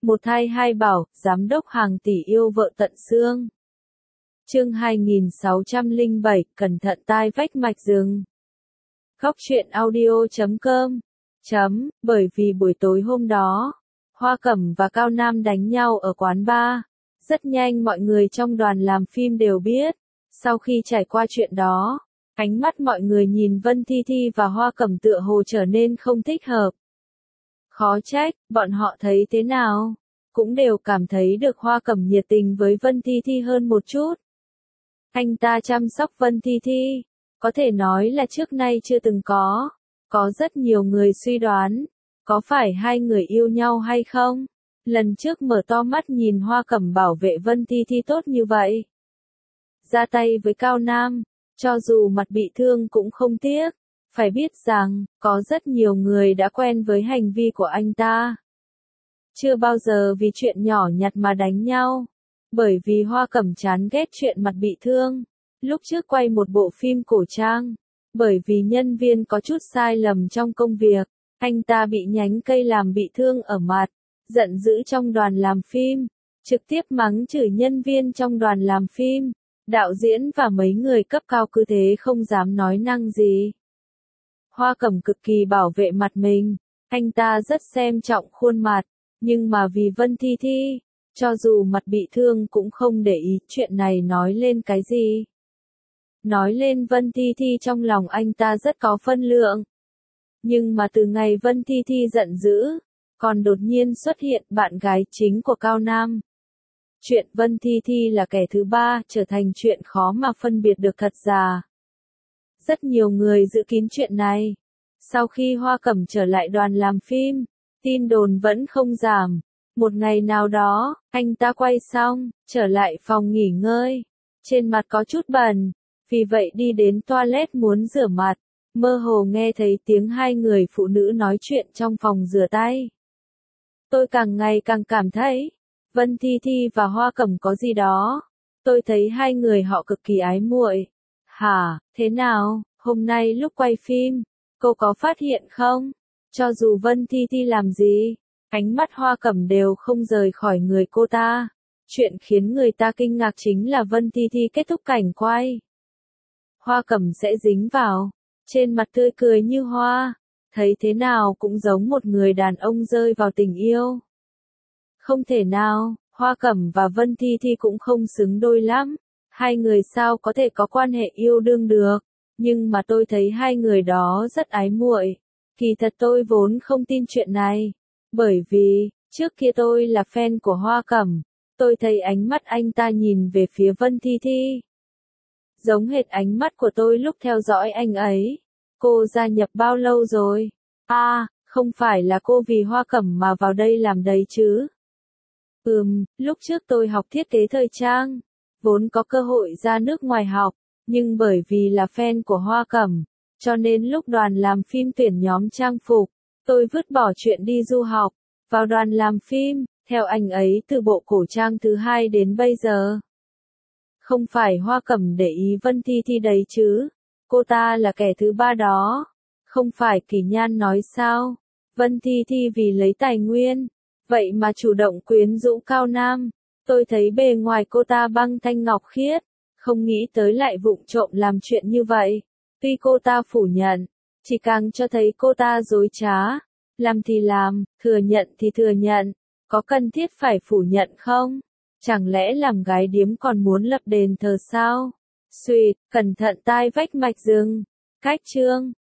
Một thai hai bảo, giám đốc hàng tỷ yêu vợ tận xương. Chương 2607, cẩn thận tai vách mạch rừng. Góc truyện audio.com. Bởi vì buổi tối hôm đó, Hoa Cẩm và Cao Nam đánh nhau ở quán bar. Rất nhanh mọi người trong đoàn làm phim đều biết. Sau khi trải qua chuyện đó, ánh mắt mọi người nhìn Vân Thi Thi và Hoa Cẩm tựa hồ trở nên không thích hợp. Khó trách, bọn họ thấy thế nào? Cũng đều cảm thấy được Hoa Cẩm nhiệt tình với Vân Thi Thi hơn một chút. Anh ta chăm sóc Vân Thi Thi, có thể nói là trước nay chưa từng có. Có rất nhiều người suy đoán, có phải hai người yêu nhau hay không? Lần trước mở to mắt nhìn Hoa Cẩm bảo vệ Vân Thi Thi tốt như vậy. Ra tay với Cao Nam, cho dù mặt bị thương cũng không tiếc. Phải biết rằng, có rất nhiều người đã quen với hành vi của anh ta. Chưa bao giờ vì chuyện nhỏ nhặt mà đánh nhau. Bởi vì Hoa Cẩm chán ghét chuyện mặt bị thương. Lúc trước quay một bộ phim cổ trang. Bởi vì nhân viên có chút sai lầm trong công việc, anh ta bị nhánh cây làm bị thương ở mặt. Giận dữ trong đoàn làm phim. Trực tiếp mắng chửi nhân viên trong đoàn làm phim. Đạo diễn và mấy người cấp cao cứ thế không dám nói năng gì. Hoa Cẩm cực kỳ bảo vệ mặt mình. Anh ta rất xem trọng khuôn mặt. Nhưng mà vì Vân Thi Thi, cho dù mặt bị thương cũng không để ý chuyện này nói lên cái gì. Nói lên Vân Thi Thi trong lòng anh ta rất có phân lượng. Nhưng mà từ ngày Vân Thi Thi giận dữ, còn đột nhiên xuất hiện bạn gái chính của Cao Nam. Chuyện Vân Thi Thi là kẻ thứ ba trở thành chuyện khó mà phân biệt được thật giả. Rất nhiều người dự kín chuyện này. Sau khi Hoa Cẩm trở lại đoàn làm phim, tin đồn vẫn không giảm. Một ngày nào đó, anh ta quay xong, trở lại phòng nghỉ ngơi. Trên mặt có chút bẩn, vì vậy đi đến toilet muốn rửa mặt. Mơ hồ nghe thấy tiếng hai người phụ nữ nói chuyện trong phòng rửa tay. Tôi càng ngày càng cảm thấy, Vân Thi Thi và Hoa Cẩm có gì đó. Tôi thấy hai người họ cực kỳ ái muội. Hả, thế nào, hôm nay lúc quay phim, cô có phát hiện không? Cho dù Vân Thi Thi làm gì, ánh mắt Hoa Cẩm đều không rời khỏi người cô ta. Chuyện khiến người ta kinh ngạc chính là Vân Thi Thi kết thúc cảnh quay. Hoa Cẩm sẽ dính vào, trên mặt tươi cười như hoa, thấy thế nào cũng giống một người đàn ông rơi vào tình yêu. Không thể nào, Hoa Cẩm và Vân Thi Thi cũng không xứng đôi lắm, hai người sao có thể có quan hệ yêu đương được, nhưng mà tôi thấy hai người đó rất ái muội. Kỳ thật tôi vốn không tin chuyện này, bởi vì, trước kia tôi là fan của Hoa Cẩm, tôi thấy ánh mắt anh ta nhìn về phía Vân Thi Thi. Giống hệt ánh mắt của tôi lúc theo dõi anh ấy. Cô gia nhập bao lâu rồi? Không phải là cô vì Hoa Cẩm mà vào đây làm đấy chứ? Lúc trước tôi học thiết kế thời trang, vốn có cơ hội ra nước ngoài học, nhưng bởi vì là fan của Hoa Cẩm, cho nên lúc đoàn làm phim tuyển nhóm trang phục, tôi vứt bỏ chuyện đi du học, vào đoàn làm phim, theo anh ấy từ bộ cổ trang thứ 2 đến bây giờ. Không phải Hoa Cẩm để ý Vân Thi Thi đấy chứ, cô ta là kẻ thứ ba đó. Không phải Kỳ Nhan nói sao, Vân Thi Thi vì lấy tài nguyên, vậy mà chủ động quyến rũ Cao Nam. Tôi thấy bề ngoài cô ta băng thanh ngọc khiết, không nghĩ tới lại vụng trộm làm chuyện như vậy. Tuy cô ta phủ nhận, chỉ càng cho thấy cô ta dối trá. Làm thì làm, thừa nhận thì thừa nhận, có cần thiết phải phủ nhận không? Chẳng lẽ làm gái điếm còn muốn lập đền thờ sao? Cẩn thận tai vách mạch rừng. Cách chương